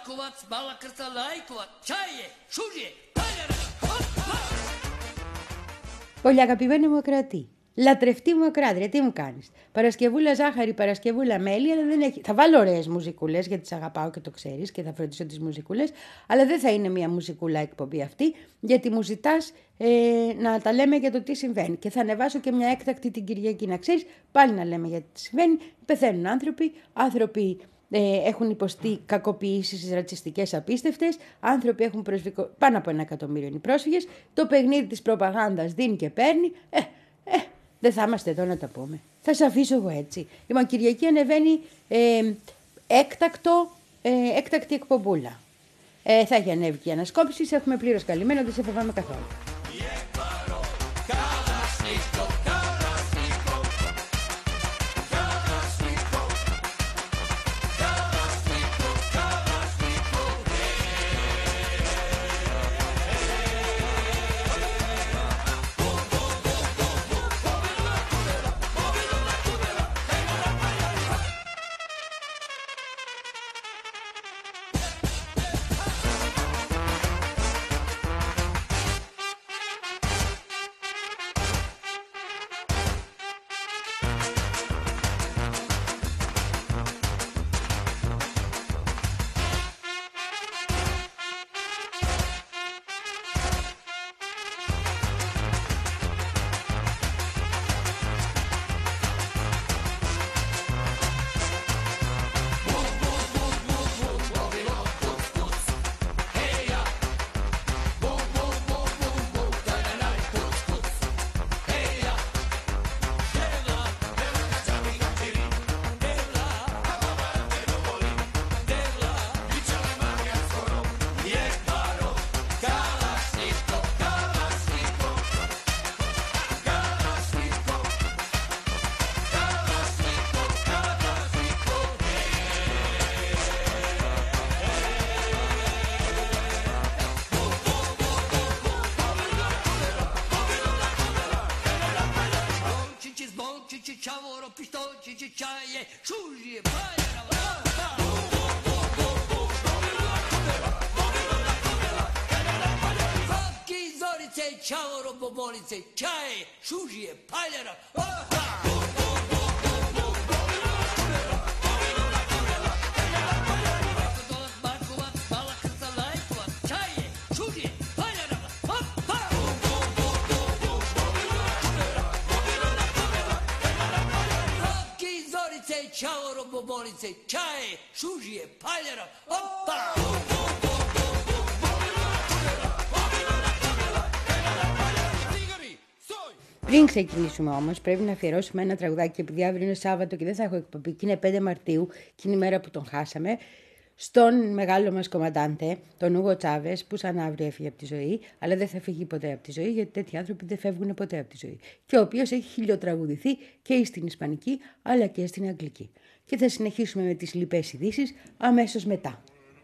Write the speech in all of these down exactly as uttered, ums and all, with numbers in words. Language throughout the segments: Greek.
Πολύ αγαπημένη μου ακροατή. Λατρευτή μου ακράτρια, τι μου κάνεις? Παρασκευούλα ζάχαρη, Παρασκευούλα μέλι, αλλά δεν έχει. Θα βάλω ωραίες μουσικούλες γιατί τις αγαπάω και το ξέρεις και θα φροντίσω τις μουσικούλες, αλλά δεν θα είναι μια μουσικούλα εκπομπή αυτή, γιατί μου ζητάς ε, να τα λέμε για το τι συμβαίνει. Και θα ανεβάσω και μια έκτακτη την Κυριακή, να ξέρεις, πάλι να λέμε για τι συμβαίνει. Πεθαίνουν άνθρωποι, άνθρωποι. Ε, έχουν υποστεί κακοποιήσεις ρατσιστικές απίστευτες, άνθρωποι έχουν προσβικο... πάνω από ένα εκατομμύριο είναι οι πρόσφυγες, το παιχνίδι της προπαγάνδας δίνει και παίρνει, ε, ε, δεν θα είμαστε εδώ να τα πούμε. Θα σε αφήσω εγώ έτσι. Λοιπόν, Κυριακή ανεβαίνει ε, έκτακτο, ε, έκτακτη εκπομπούλα. Ε, θα έχει ανέβει και η ανασκόπηση, έχουμε πλήρως καλυμμένο, δεν σε φοβάμαι καθόλου. Πριν ξεκινήσουμε όμως, πρέπει να αφιερώσουμε ένα τραγουδάκι, επειδή αύριο είναι Σάββατο και δεν θα έχω εκπομπή και είναι πέντε Μαρτίου και είναι η μέρα που τον χάσαμε, στον μεγάλο μας κομμαντάντε, τον Ούγο Τσάβες, που σαν αύριο έφυγε από τη ζωή, αλλά δεν θα φύγει ποτέ από τη ζωή, γιατί τέτοιοι άνθρωποι δεν φεύγουν ποτέ από τη ζωή. Και ο οποίος έχει χιλιοτραγουδηθεί και στην Ισπανική, αλλά και στην Αγγλική. Και θα συνεχίσουμε με τις λοιπές ειδήσεις αμέσως μετά.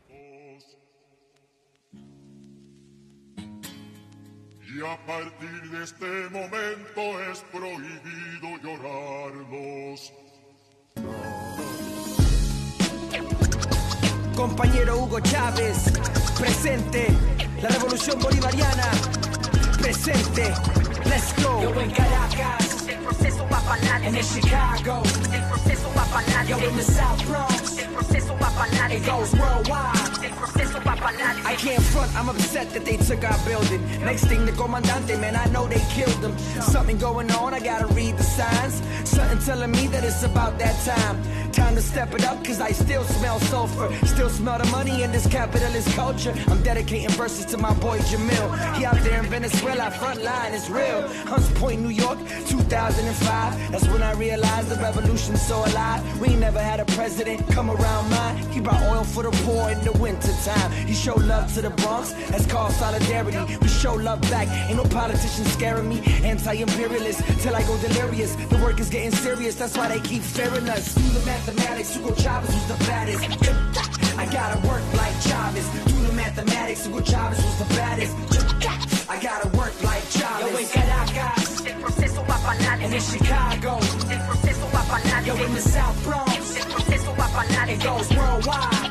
Y a partir de este momento es prohibido llorarlos. Compañero Hugo Chávez, presente, la revolución bolivariana, presente, let's go. Yo en Caracas, el proceso va para adelante. And in Chicago, el proceso va para adelante. Yo in the South Bronx, el proceso va para adelante. It goes worldwide. I can't front, I'm upset that they took our building. Next thing, the comandante, man, I know they killed him. Something going on, I gotta read the signs. Something telling me that it's about that time. Time to step it up, cause I still smell sulfur. Still smell the money in this capitalist culture. I'm dedicating verses to my boy Jamil. He out there in Venezuela, front line is real. Hunts Point, New York, two thousand five. That's when I realized the revolution's so alive. We ain't never had a president come around mine. He brought oil for the poor in the winter time. He showed love to the Bronx, that's called solidarity. We show love back, ain't no politician scaring me. Anti-imperialist, till I go delirious. The work is getting serious, that's why they keep fearing us. Do the mathematics, Hugo Chavez was the baddest. I gotta work like Chavez. Do the mathematics, Hugo Chavez was the baddest. I gotta work like Chavez. Yo en Caracas, el proceso va para adelante. And in Chicago, el proceso va para adelante. Yo in the South Bronx, el proceso va para adelante. It goes worldwide, el proceso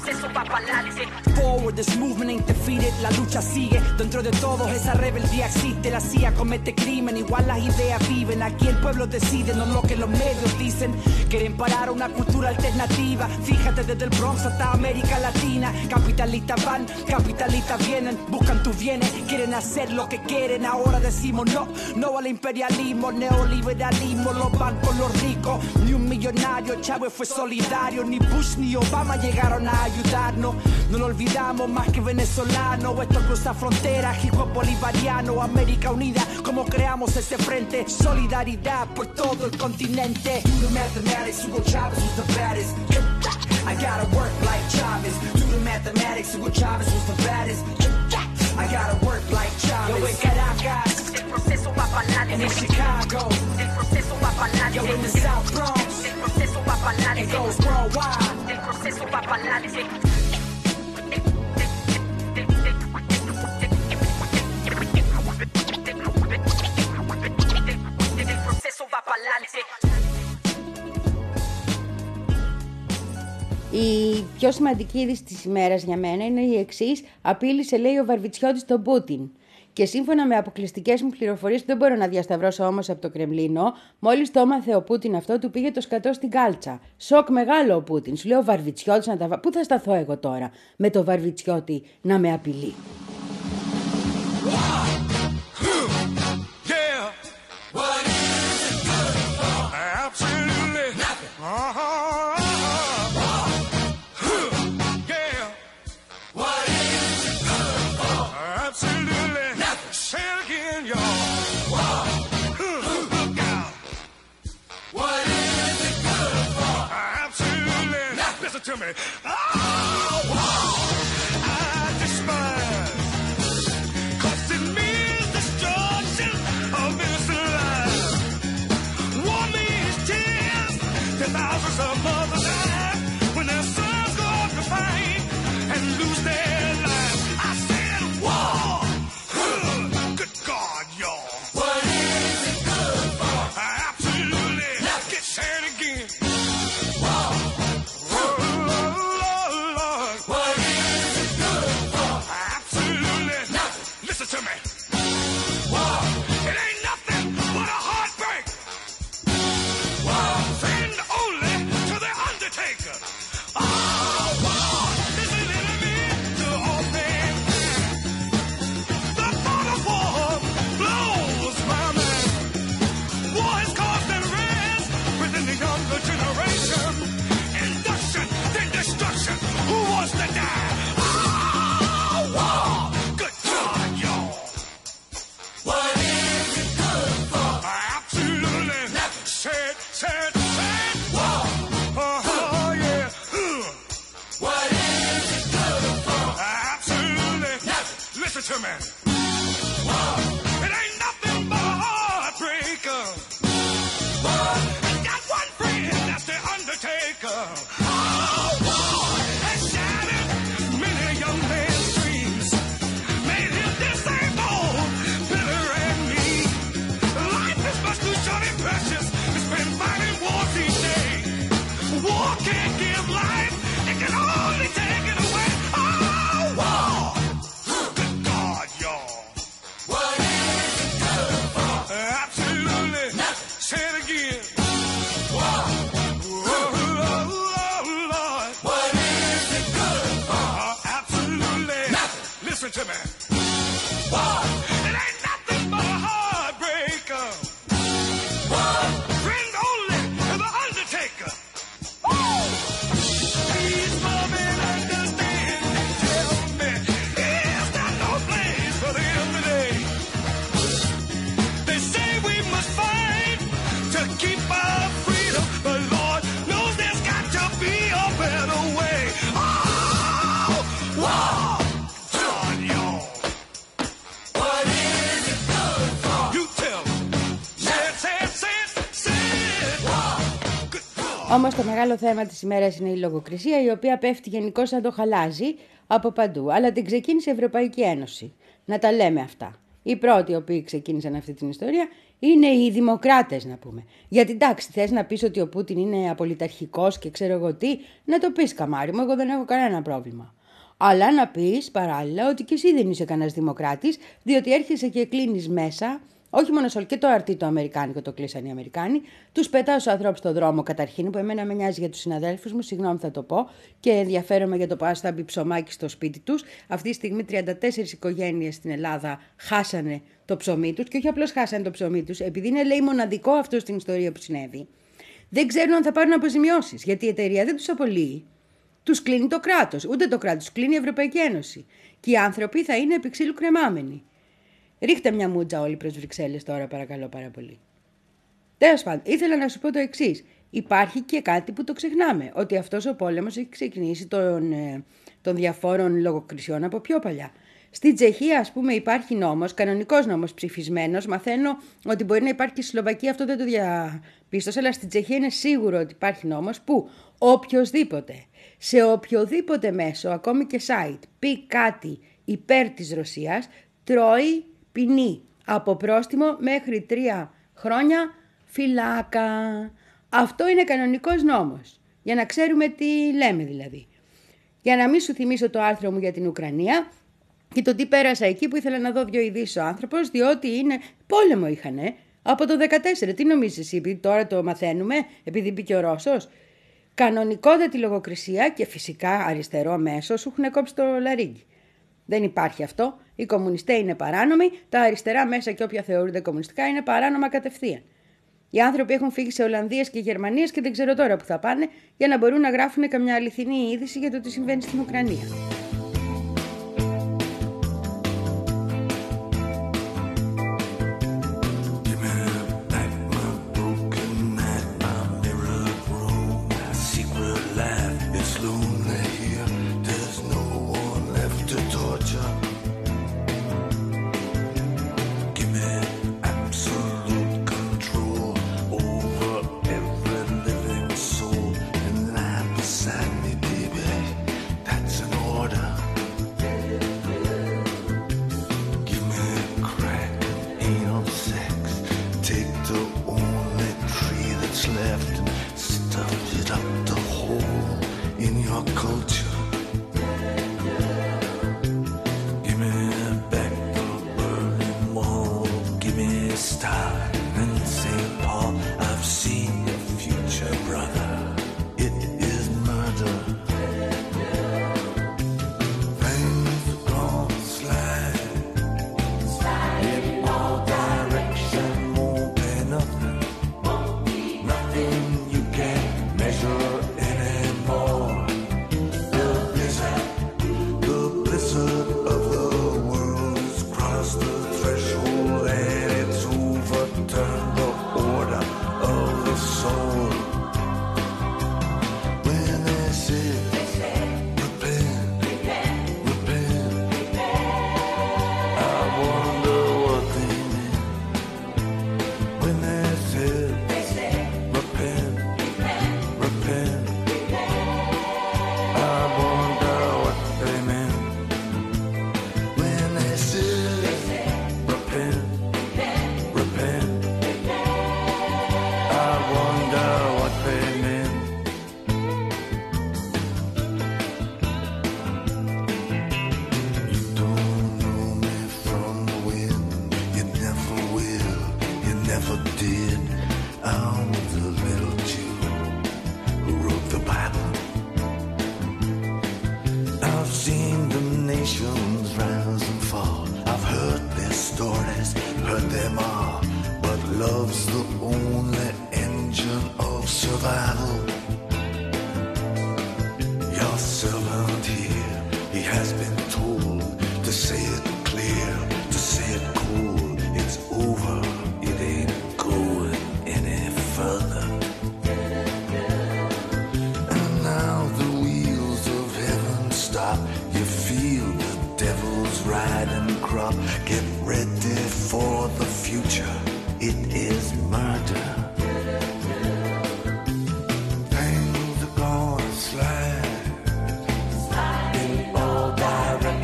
proceso va pa'lante. Forward, this movement ain't defeated. La lucha sigue. Dentro de todos esa rebeldía existe. La C I A comete crimen, igual las ideas viven. Aquí el pueblo decide, no lo que los medios dicen. Quieren parar una cultura alternativa. Fíjate desde el Bronx hasta América Latina. Capitalistas van, capitalistas vienen. Buscan tus bienes, quieren hacer lo que quieren. Ahora decimos no, no al imperialismo, neoliberalismo. Los bancos, los ricos, ni un millonario. Chávez fue solidario, ni Bush ni Obama llegaron a ayudarnos. No lo olvidamos más que venezolanos. Esto cruza fronteras, hip hop bolivariano. América Unida, como creamos ese frente. Solidaridad por todo el continente. Do the mathematics, Hugo Chavez was the baddest. I gotta work like Chavez. Do the mathematics, Hugo Chavez was the baddest. I gotta work like Chavez. Yo en Caracas, el proceso va pa'lante. And in Chicago, el proceso va pa'lante. Yo in the South Bronx, el proceso va pa'lante. It goes worldwide, el proceso va pa'lante. El proceso va pa'lante. Η πιο σημαντική είδηση της ημέρας για μένα είναι η εξής. Απείλησε, λέει, ο Βαρβιτσιώτης τον Πούτιν. Και σύμφωνα με αποκλειστικές μου πληροφορίες, δεν μπορώ να διασταυρώσω όμως από το Κρεμλίνο, μόλις το έμαθε ο Πούτιν αυτό, του πήγε το σκατό στην κάλτσα. Σοκ μεγάλο ο Πούτιν. Σου λέει ο Βαρβιτσιώτης να τα βα... Πού θα σταθώ εγώ τώρα με το Βαρβιτσιώτη να με απειλεί. To me. Oh, I despise, 'cause it means destruction of innocent lives. War means tears, ten thousands of mothers die when their sons go off to fight and lose their lives. I said war. Good God, y'all. What is it good for? Absolutely. Get sad again. War. To me. Wow. It ain't nothing but a heartbreak. Wow. Friend only to the undertaker. Oh, wow. This is enemy to all things. The thought of war blows my mind. War has caused unrest within the younger generation. Induction, then destruction. Who wants to die? To me. Wow. It ain't nothing but a heartbreaker. Wow. I got one friend, that's the undertaker. Oh, wow. Has shattered many young men's dreams, made him disabled, bitter and mean. Life is much too short and precious to spend fighting wars each day. War can't give life, it can only take it away. Oh, wow. Say it again. Wow. Oh, oh, oh, Lord. What is it good for? Uh, absolutely. Nothing. Listen to me. Wow. It ain't nothing but a heartbreaker. Wow. Friend only to the undertaker. Woo! Please love and understand and tell me, is there no place for the everyday? They say we must fight to keep our freedom, but Lord knows there's got to be a better way. Oh, wow, John, y'all. What is it good for? You tell me. Say it, say it, say it, say it. Wow. Good God. Όμως το μεγάλο θέμα της ημέρας είναι η λογοκρισία, η οποία πέφτει γενικώς σαν το χαλάζι από παντού. Αλλά την ξεκίνησε η Ευρωπαϊκή Ένωση. Να τα λέμε αυτά. Οι πρώτοι οι οποίοι ξεκίνησαν αυτή την ιστορία είναι οι δημοκράτες, να πούμε. Γιατί εντάξει, θες να πεις ότι ο Πούτιν είναι απολυταρχικός και ξέρω εγώ τι, να το πεις, καμάρι μου, εγώ δεν έχω κανένα πρόβλημα. Αλλά να πεις παράλληλα ότι και εσύ δεν είσαι κανένας δημοκράτης, διότι έρχεσαι και κλείνεις μέσα, όχι μόνο σε και το αρτί το αμερικάνικο το κλείσαν οι Αμερικάνοι, τους πετάω στους ανθρώπους στον δρόμο καταρχήν, που εμένα με νοιάζει για τους συναδέλφους μου, συγγνώμη θα το πω, και ενδιαφέρομαι για το πώς θα μπει ψωμάκι στο σπίτι τους. Αυτή τη στιγμή τριάντα τέσσερις οικογένειες στην Ελλάδα χάσανε το ψωμί τους, και όχι απλώς χάσανε το ψωμί τους, επειδή είναι λέει μοναδικό αυτό στην ιστορία που συνέβη. Δεν ξέρουν αν θα πάρουν αποζημιώσεις, γιατί η εταιρεία δεν τους απολύει. Τους κλείνει το κράτος, ούτε το κράτος, τους κλείνει η Ευρωπαϊκή Ένωση. Και οι άνθρωποι θα είναι επί ξύλου κρεμάμενοι. Ρίχτε μια μούτζα όλοι προς Βρυξέλλες τώρα, παρακαλώ πάρα πολύ. Τέλος πάντων, ήθελα να σου πω το εξής. Υπάρχει και κάτι που το ξεχνάμε, ότι αυτός ο πόλεμος έχει ξεκινήσει των, των διαφόρων λογοκρισιών από πιο παλιά. Στην Τσεχία, ας πούμε, υπάρχει νόμος, κανονικός νόμος ψηφισμένος. Μαθαίνω ότι μπορεί να υπάρχει και στη Σλοβακία, αυτό δεν το διαπίστωσα, αλλά στην Τσεχία είναι σίγουρο ότι υπάρχει νόμος που οποιοσδήποτε, σε οποιοδήποτε μέσο, ακόμη και site, πει κάτι υπέρ της Ρωσίας, τρώει ποινή από πρόστιμο μέχρι τρία χρόνια φυλάκα. Αυτό είναι κανονικός νόμος, για να ξέρουμε τι λέμε δηλαδή. Για να μην σου θυμίσω το άρθρο μου για την Ουκρανία και το τι πέρασα εκεί που ήθελα να δω δύο ειδήσεις ο άνθρωπος, διότι είναι πόλεμο είχανε από το δεκατέσσερα. Τι νομίζεις εσύ, επειδή τώρα το μαθαίνουμε, επειδή μπήκε ο Ρώσος? Κανονικότατη λογοκρισία και φυσικά αριστερό μέσο σου έχουν κόψει το λαρίγκι. Δεν υπάρχει αυτό. Οι κομμουνιστές είναι παράνομοι, τα αριστερά μέσα και όποια θεωρούνται κομμουνιστικά είναι παράνομα κατευθείαν. Οι άνθρωποι έχουν φύγει σε Ολλανδίες και Γερμανίες και δεν ξέρω τώρα που θα πάνε, για να μπορούν να γράφουν καμιά αληθινή είδηση για το τι συμβαίνει στην Ουκρανία.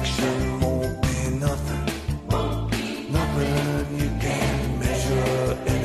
Nothing you can measure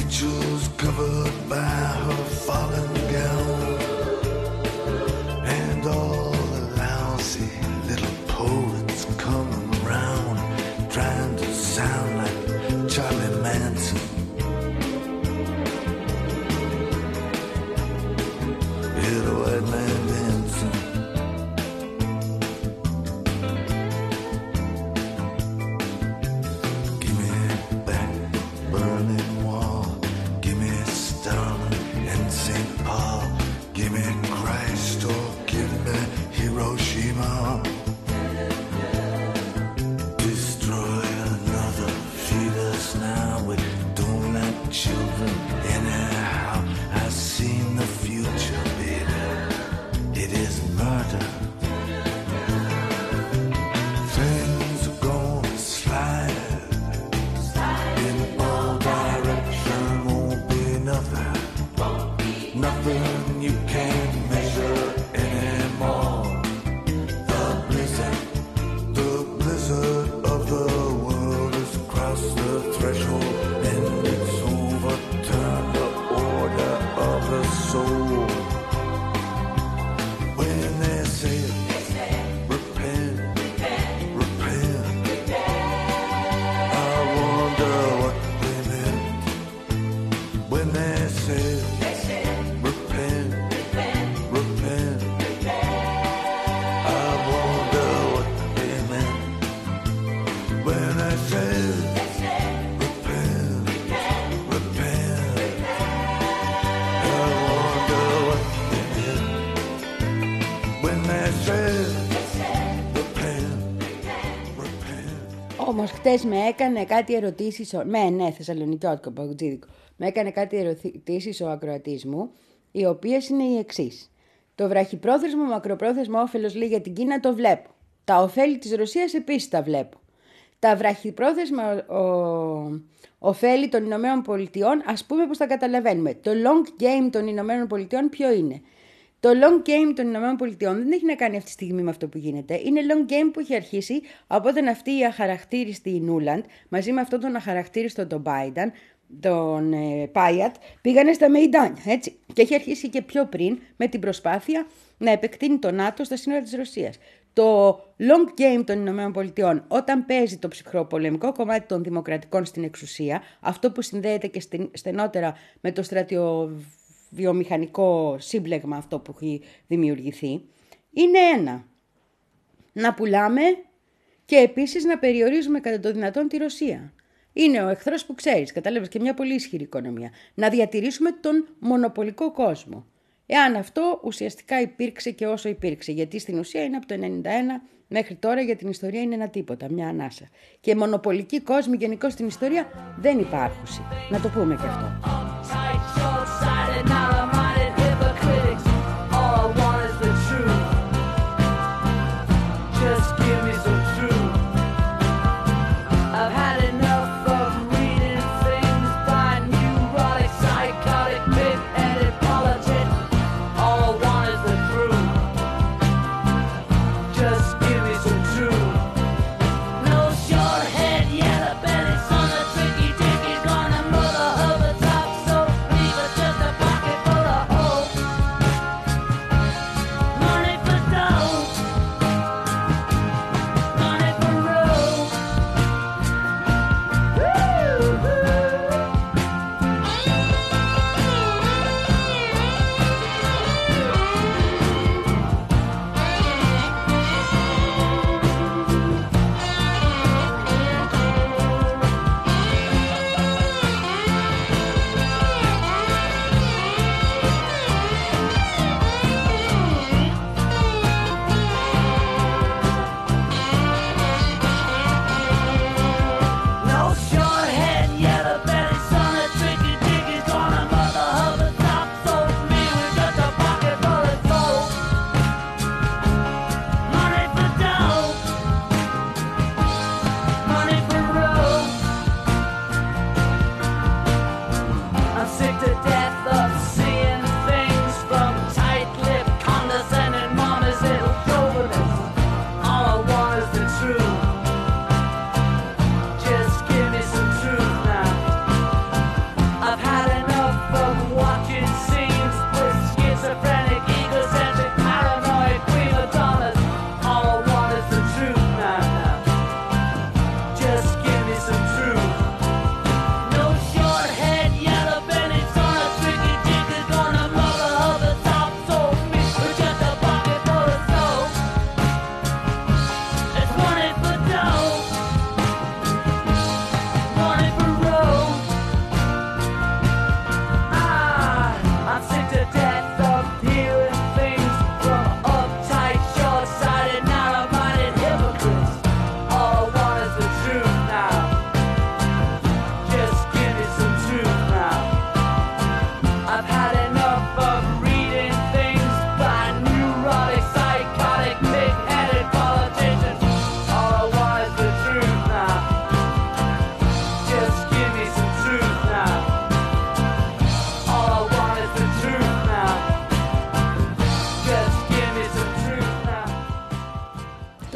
Rachel's covered by her fallen gown, and all the lousy little poets come around trying to sound like Charlie Manson. Hear the white man dancing. Give me back Berlin Wall. Give me Stalin and Saint Paul. Give me Christ or give me Hiroshima. Destroy another, feed us now with donut children. Anyhow, I've seen the future, baby. It is murder. Things are gonna slide in all direction. Won't be nothing, nothing you can't measure anymore. The blizzard, the blizzard of the world has crossed the threshold, and it's overturned the order of the soul. When they say, repent, repent, I wonder what they meant. When they say, repent, repent, I wonder what they meant. When I say, repent, repent, I wonder what they meant. When they say, repent, repent. Όμως χτες με έκανε κάτι ερωτήσεις, ο- με ναι, θεσσαλονικιώτικο παγκοτζίδικο, με έκανε κάτι ερωτήσεις ο ακροατής μου, οι οποίες είναι οι εξής. Το βραχυπρόθεσμο, μακροπρόθεσμο όφελος λέει για την Κίνα το βλέπω. Τα ωφέλη της Ρωσίας επίσης τα βλέπω. Τα βραχυπρόθεσμα ο, ωφέλη των Ηνωμένων Πολιτειών, ας πούμε πως τα καταλαβαίνουμε. Το long game των Ηνωμένων Πολιτειών ποιο είναι? Το long game των Ηνωμένων Πολιτειών δεν έχει να κάνει αυτή τη στιγμή με αυτό που γίνεται. Είναι long game που έχει αρχίσει από όταν αυτή η αχαρακτήριστη Νούλαντ μαζί με αυτόν τον αχαρακτήριστο τον Biden, τον ε, Πάιατ, πήγανε στα Μεϊντάνια, έτσι. Και έχει αρχίσει και πιο πριν με την προσπάθεια να επεκτείνει το ΝΑΤΟ στα σύνορα της Ρωσίας. Το long game των Ηνωμένων Πολιτειών, όταν παίζει το ψυχροπολεμικό κομμάτι των δημοκρατικών στην εξουσία, αυτό που συνδέεται και στενότερα με το στρατιοβιομηχανικό σύμπλεγμα αυτό που έχει δημιουργηθεί, είναι ένα. Να πουλάμε και επίσης να περιορίζουμε κατά το δυνατόν τη Ρωσία. Είναι ο εχθρός που ξέρεις, κατάλαβες, και μια πολύ ισχυρή οικονομία. Να διατηρήσουμε τον μονοπολικό κόσμο. Εάν αυτό ουσιαστικά υπήρξε και όσο υπήρξε, γιατί στην ουσία είναι από το ενενήντα ένα μέχρι τώρα, για την ιστορία είναι ένα τίποτα, μια ανάσα. Και μονοπολικοί κόσμοι γενικώς στην ιστορία δεν υπάρχουν. Να το πούμε και αυτό. Pocket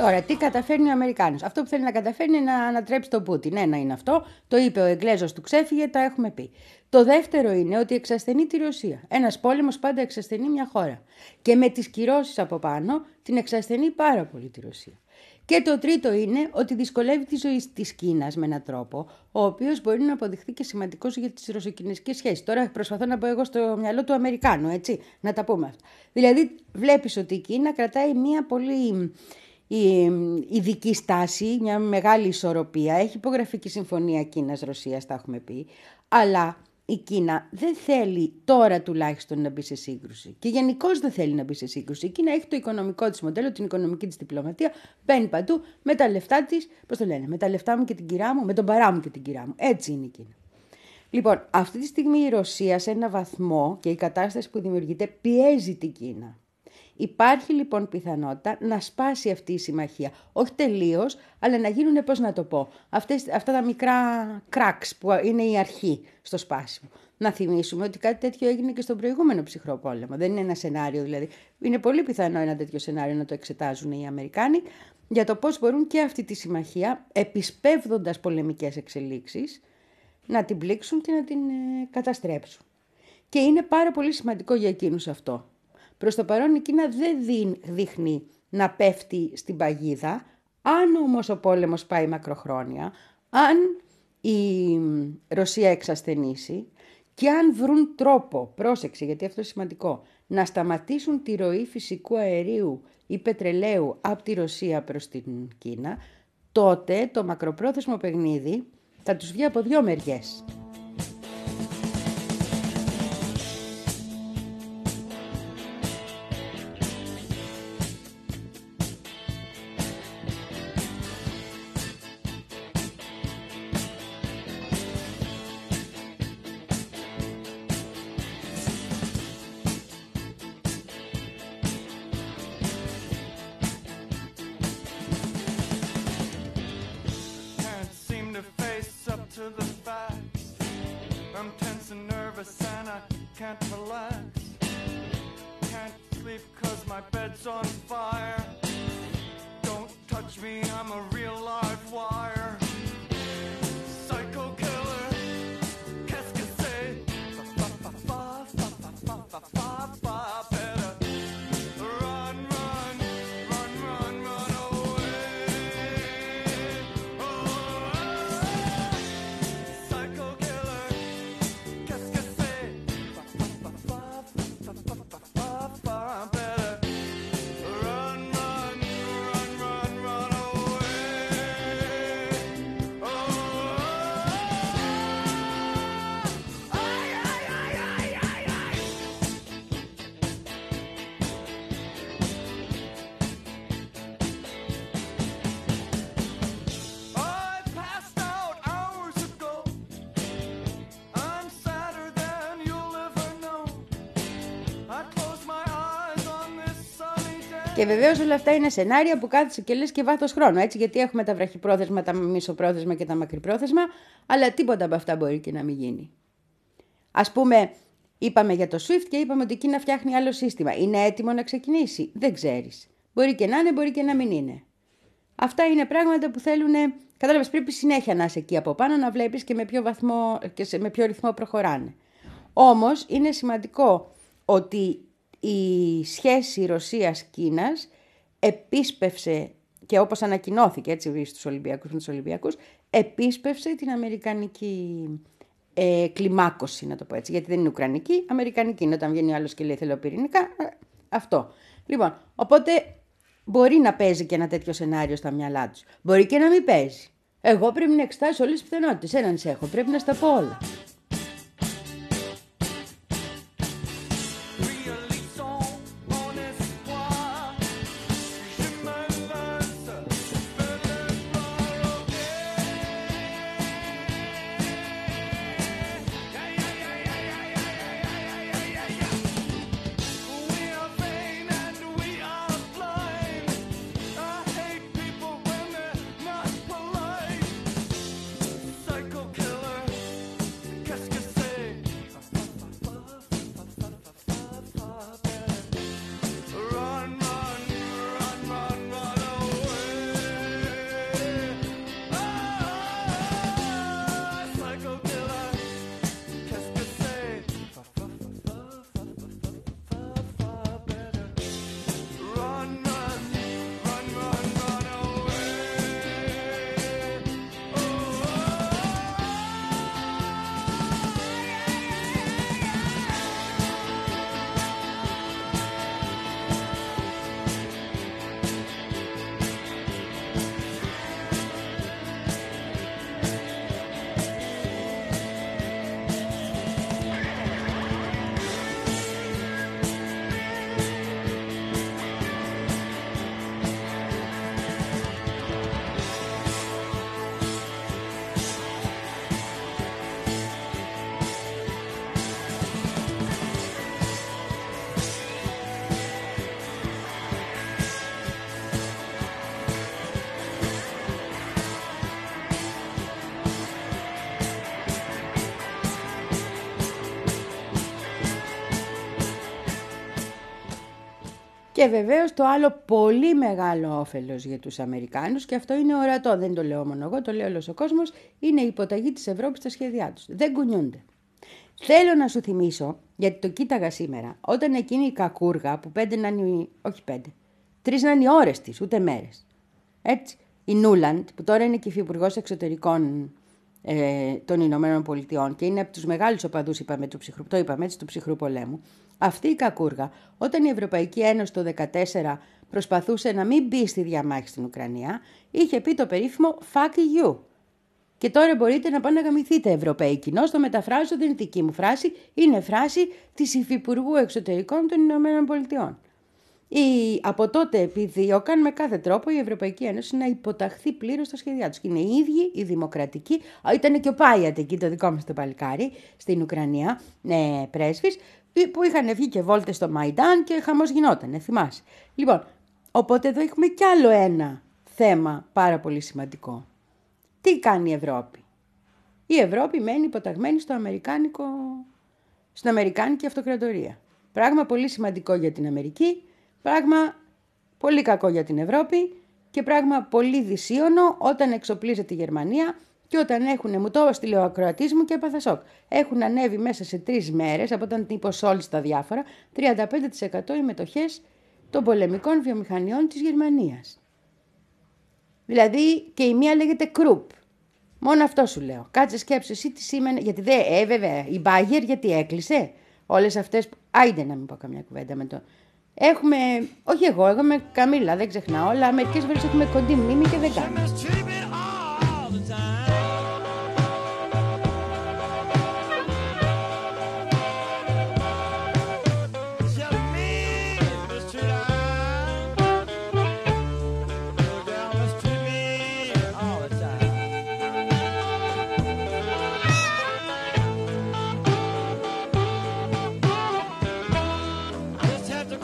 Τώρα, τι καταφέρνει ο Αμερικάνος? Αυτό που θέλει να καταφέρνει είναι να ανατρέψει τον Πούτιν. Ένα είναι αυτό. Το είπε ο Εγγλέζος του ξέφυγε, τα έχουμε πει. Το δεύτερο είναι ότι εξασθενεί τη Ρωσία. Ένας πόλεμος πάντα εξασθενεί μια χώρα. Και με τις κυρώσεις από πάνω την εξασθενεί πάρα πολύ τη Ρωσία. Και το τρίτο είναι ότι δυσκολεύει τη ζωή της Κίνας με έναν τρόπο, ο οποίος μπορεί να αποδειχθεί και σημαντικός για τις ρωσοκινέζικες σχέσεις. Τώρα προσπαθώ να πω εγώ στο μυαλό του Αμερικάνου, έτσι, να τα πούμε αυτά. Δηλαδή, βλέπεις ότι η Κίνα κρατάει μια πολύ ειδική στάση, μια μεγάλη ισορροπία. Έχει υπογραφεί και η Συμφωνία Κίνας-Ρωσίας, τα έχουμε πει, αλλά η Κίνα δεν θέλει τώρα τουλάχιστον να μπει σε σύγκρουση. Και γενικώς δεν θέλει να μπει σε σύγκρουση. Η Κίνα έχει το οικονομικό της μοντέλο, την οικονομική της διπλωματία, μπαίνει παντού με τα λεφτά της, πώς το λένε, με τα λεφτά μου και την κυρά μου, με τον παρά μου και την κυρά μου. Έτσι είναι η Κίνα. Λοιπόν, αυτή τη στιγμή η Ρωσία σε ένα βαθμό και η κατάσταση που δημιουργείται πιέζει την Κίνα. Υπάρχει λοιπόν πιθανότητα να σπάσει αυτή η συμμαχία. Όχι τελείως, αλλά να γίνουν, πώς να το πω, αυτές, αυτά τα μικρά κρακς που είναι η αρχή στο σπάσιμο. Να θυμίσουμε ότι κάτι τέτοιο έγινε και στον προηγούμενο ψυχρό πόλεμο. Δεν είναι ένα σενάριο δηλαδή. Είναι πολύ πιθανό ένα τέτοιο σενάριο να το εξετάζουν οι Αμερικάνοι για το πώς μπορούν και αυτή τη συμμαχία, επισπεύδοντας πολεμικές εξελίξεις, να την πλήξουν και να την ε, καταστρέψουν. Και είναι πάρα πολύ σημαντικό για εκείνους αυτό. Προς το παρόν η Κίνα δεν δείχνει να πέφτει στην παγίδα. Αν όμως ο πόλεμος πάει μακροχρόνια, αν η Ρωσία εξασθενήσει και αν βρουν τρόπο, πρόσεξε γιατί αυτό είναι σημαντικό, να σταματήσουν τη ροή φυσικού αερίου ή πετρελαίου από τη Ρωσία προς την Κίνα, τότε το μακροπρόθεσμο παιχνίδι θα τους βγει από δύο μεριές. Και βεβαίως όλα αυτά είναι σενάρια που κάθεσαι και λες και βάθος χρόνου, έτσι, γιατί έχουμε τα βραχυπρόθεσμα, τα μισοπρόθεσμα και τα μακρυπρόθεσμα, αλλά τίποτα από αυτά μπορεί και να μην γίνει. Ας πούμε, είπαμε για το σουίφτ και είπαμε ότι η Κίνα φτιάχνει άλλο σύστημα. Είναι έτοιμο να ξεκινήσει? Δεν ξέρεις. Μπορεί και να είναι, μπορεί και να μην είναι. Αυτά είναι πράγματα που θέλουν, κατάλαβες, πρέπει συνέχεια να είσαι εκεί από πάνω, να βλέπεις και με ποιο βαθμό και σε, με ποιο ρυθμό προχωράνε. Όμως είναι σημαντικό ότι η σχέση Ρωσίας-Κίνας επίσπευσε, και όπως ανακοινώθηκε έτσι στους Ολυμπιακούς με τους Ολυμπιακούς, επίσπευσε την αμερικανική ε, κλιμάκωση, να το πω έτσι, γιατί δεν είναι ουκρανική, αμερικανική είναι όταν βγαίνει ο άλλος και λέει θέλω πυρηνικά, ε, αυτό. Λοιπόν, οπότε μπορεί να παίζει και ένα τέτοιο σενάριο στα μυαλά τους. Μπορεί και να μην παίζει. Εγώ πρέπει να εξετάσω όλες τις πιθανότητες, έναν σε έχω, πρέπει να στα πω όλα. Και βεβαίως το άλλο πολύ μεγάλο όφελος για τους Αμερικάνους, και αυτό είναι ορατό, δεν το λέω μόνο εγώ, το λέει όλος ο κόσμος, είναι η υποταγή της Ευρώπης στα σχέδιά τους. Δεν κουνιούνται. Θέλω να σου θυμίσω, γιατί το κοίταγα σήμερα, όταν εκείνη η κακούργα που πέντε να είναι, όχι πέντε, τρεις να είναι οι ώρες της, ούτε μέρες. Έτσι, η Νούλαντ, που τώρα είναι και υφυπουργός εξωτερικών ε, των Ηνωμένων Πολιτειών και είναι από τους μεγάλους οπαδούς, είπαμε, του ψυχρού, το είπαμε έτσι, του ψυχρού πολέμου, αυτή η κακούργα, όταν η Ευρωπαϊκή Ένωση το δύο χιλιάδες δεκατέσσερα προσπαθούσε να μην μπει στη διαμάχη στην Ουκρανία, είχε πει το περίφημο «fuck you». Και τώρα μπορείτε να πάνε να γαμηθείτε, Ευρωπαίοι. Κοινώς το μεταφράζω, δεν είναι δική μου φράση, είναι φράση της Υφυπουργού Εξωτερικών των Ηνωμένων Πολιτειών. Η, από τότε επιδίωκαν με κάθε τρόπο η Ευρωπαϊκή Ένωση να υποταχθεί πλήρως στα σχέδιά τους. Και είναι οι ίδιοι, οι δημοκρατικοί, ήταν και ο Πάιατ εκεί, το δικό μας το παλικάρι, στην Ουκρανία, ε, πρέσβης, που είχαν βγει και βόλτες στο Μαϊντάν και χαμός γινότανε, θυμάσαι. Λοιπόν, οπότε εδώ έχουμε κι άλλο ένα θέμα πάρα πολύ σημαντικό. Τι κάνει η Ευρώπη? Η Ευρώπη μένει υποταγμένη στο αμερικάνικο, στην αμερικάνικη αυτοκρατορία. Πράγμα πολύ σημαντικό για την Αμερική, πράγμα πολύ κακό για την Ευρώπη και πράγμα πολύ δυσίωνο όταν εξοπλίζεται η Γερμανία και όταν έχουν, μου το στη λεωακροατής μου και έπαθα σοκ, έχουν ανέβει μέσα σε τρεις μέρες, από όταν την είπε ο Σόλτς στα διάφορα, τριάντα πέντε τοις εκατό οι μετοχές των πολεμικών βιομηχανιών της Γερμανίας. Δηλαδή και η μία λέγεται Κρουπ. Μόνο αυτό σου λέω. Κάτσε σκέψου εσύ τι σήμαινε. Γιατί δεν. Ε, βέβαια. Η Μπάγερ γιατί έκλεισε. Όλες αυτές. Άιντε να μην πω καμιά κουβέντα με το. Έχουμε. Όχι εγώ, εγώ είμαι Καμίλα, δεν ξεχνάω. Αλλά μερικές φορές έχουμε κοντή μνήμη και δεν κάνουμε.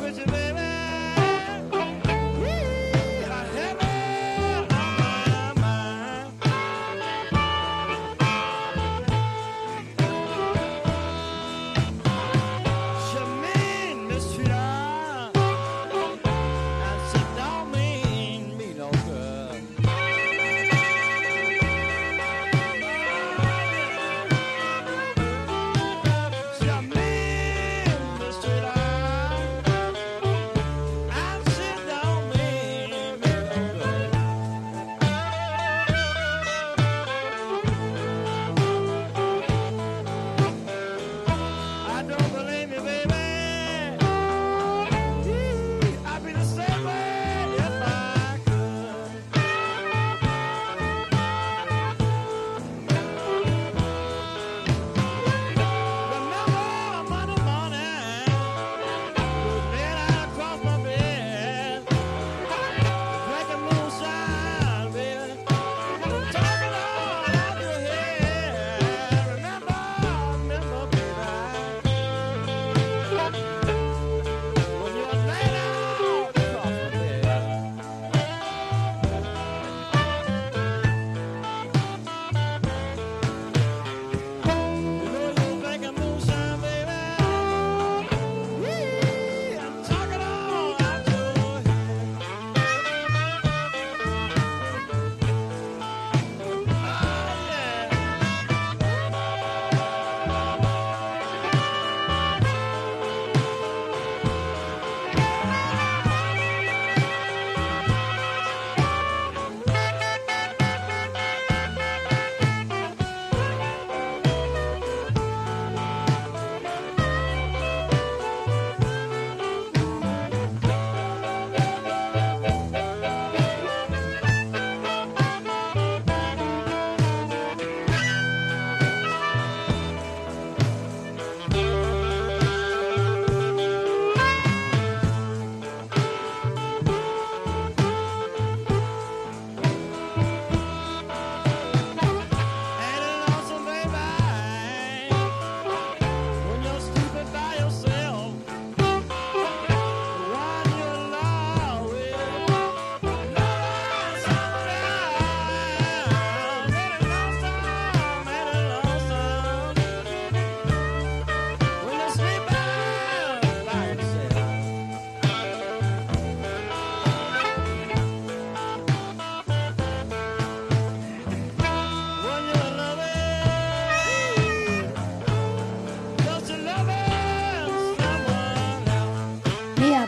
My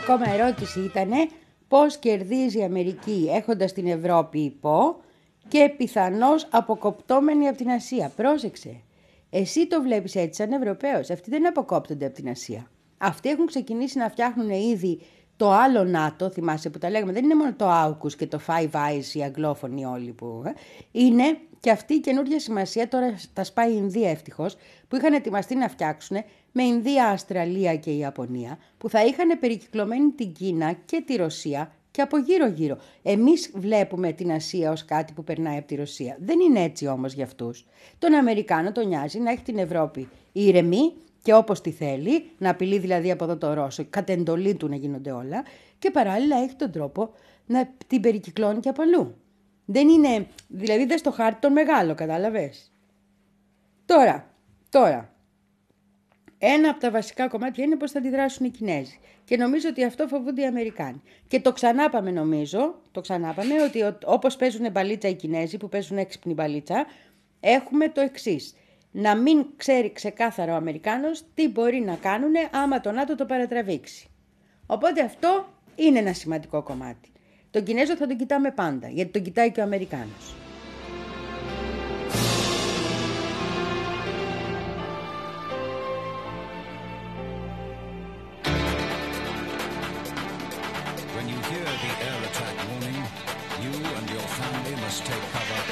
ακόμα ερώτηση ήταν πώς κερδίζει η Αμερική έχοντας την Ευρώπη υπό και πιθανώς αποκοπτόμενη από την Ασία. Πρόσεξε. Εσύ το βλέπεις έτσι σαν Ευρωπαίος. Αυτοί δεν αποκόπτονται από την Ασία. Αυτοί έχουν ξεκινήσει να φτιάχνουν ήδη το άλλο ΝΑΤΟ, θυμάσαι που τα λέγαμε. Δεν είναι μόνο το άουκους και το Five Eyes, οι αγγλόφωνοι όλοι που... Ε, είναι και αυτή η καινούργια σημασία, τώρα τα σπάει η Ινδία ευτυχώς, που είχαν ετοιμαστεί να φτιάξουν με Ινδία, Αυστραλία και η Ιαπωνία, που θα είχαν περικυκλωμένη την Κίνα και τη Ρωσία και από γύρω-γύρω. Εμείς βλέπουμε την Ασία ως κάτι που περνάει από τη Ρωσία. Δεν είναι έτσι όμως για αυτούς. Τον Αμερικάνο τον νοιάζει να έχει την Ευρώπη ηρεμή και όπως τη θέλει, να απειλεί δηλαδή από εδώ το Ρώσο, κατ' εντολή του να γίνονται όλα, και παράλληλα έχει τον τρόπο να την περικυκλώνει και από αλλού. Δεν είναι, δηλαδή δεν στο χάρτη τον μεγάλο, κατάλαβες. Τώρα, τώρα, ένα από τα βασικά κομμάτια είναι πώς θα αντιδράσουν οι Κινέζοι. Και νομίζω ότι αυτό φοβούνται οι Αμερικάνοι. Και το ξανάπαμε νομίζω, το ξανάπαμε, ότι όπως παίζουν μπαλίτσα οι Κινέζοι, που παίζουν έξυπνη μπαλίτσα, έχουμε το εξής. Να μην ξέρει ξεκάθαρα ο Αμερικάνος τι μπορεί να κάνουν άμα το ΝΑΤΟ το παρατραβήξει. Οπότε αυτό είναι ένα σημαντικό κομμάτι. Τον Κινέζο θα τον κοιτάμε πάντα, γιατί τον κοιτάει και ο Αμερικάνος. When you hear the air attack warning, you and your family must take cover.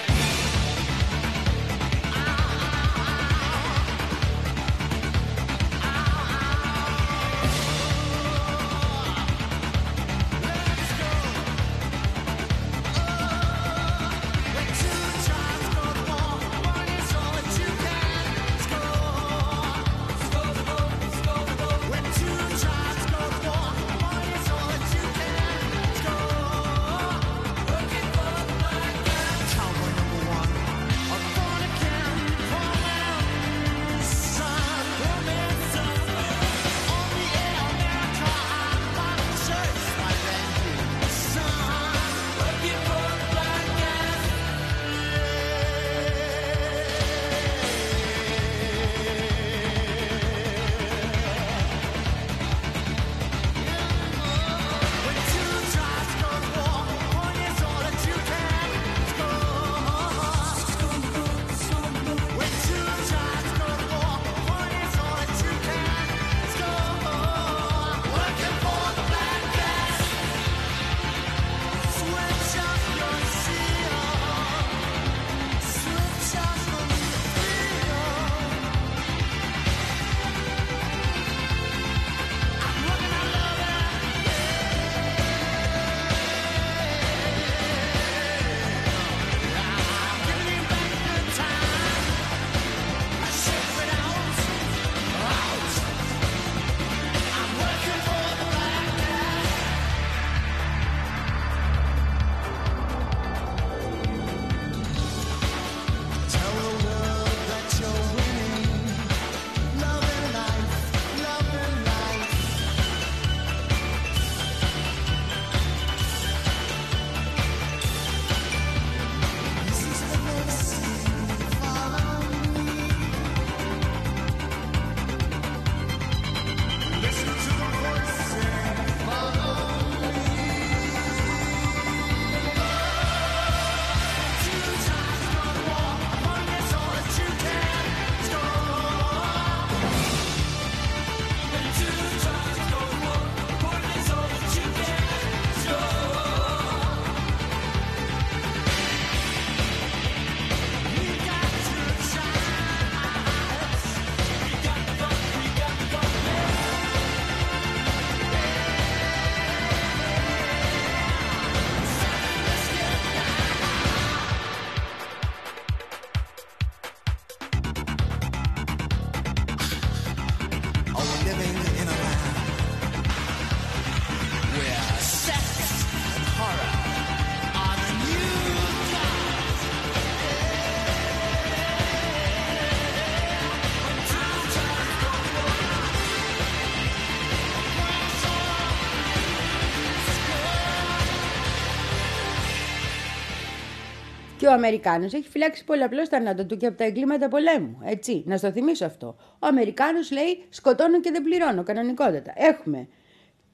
Και ο Αμερικάνος έχει φυλάξει πολλαπλώς θανάτων του και από τα εγκλήματα πολέμου. Έτσι, να στο θυμίσω αυτό. Ο Αμερικάνος λέει σκοτώνω και δεν πληρώνω, κανονικότατα. Έχουμε